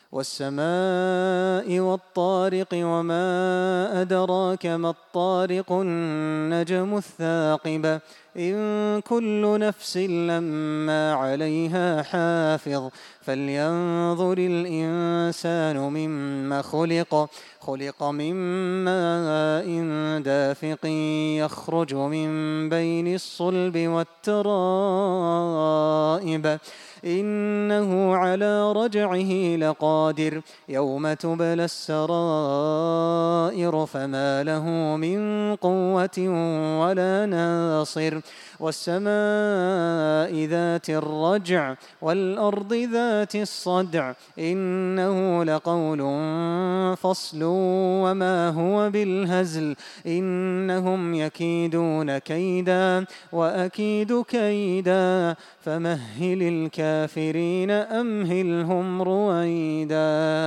والسماء والطارق وما أدراك ما الطارق النجم الثاقب إن كل نفس لما عليها حافظ فلينظر الإنسان مما خلق من ماء دافق يخرج من بين الصلب والترائب إنه على رجعه لقادر يوم تبلى السرائر فما له من قوة ولا ناصر والسماء ذات الرجع والأرض ذات الصدع إنه لقول فصل وما هو بالهزل إنهم يكيدون كيدا وأكيد كيدا فمهل الكافرين أمهلهم رويدا.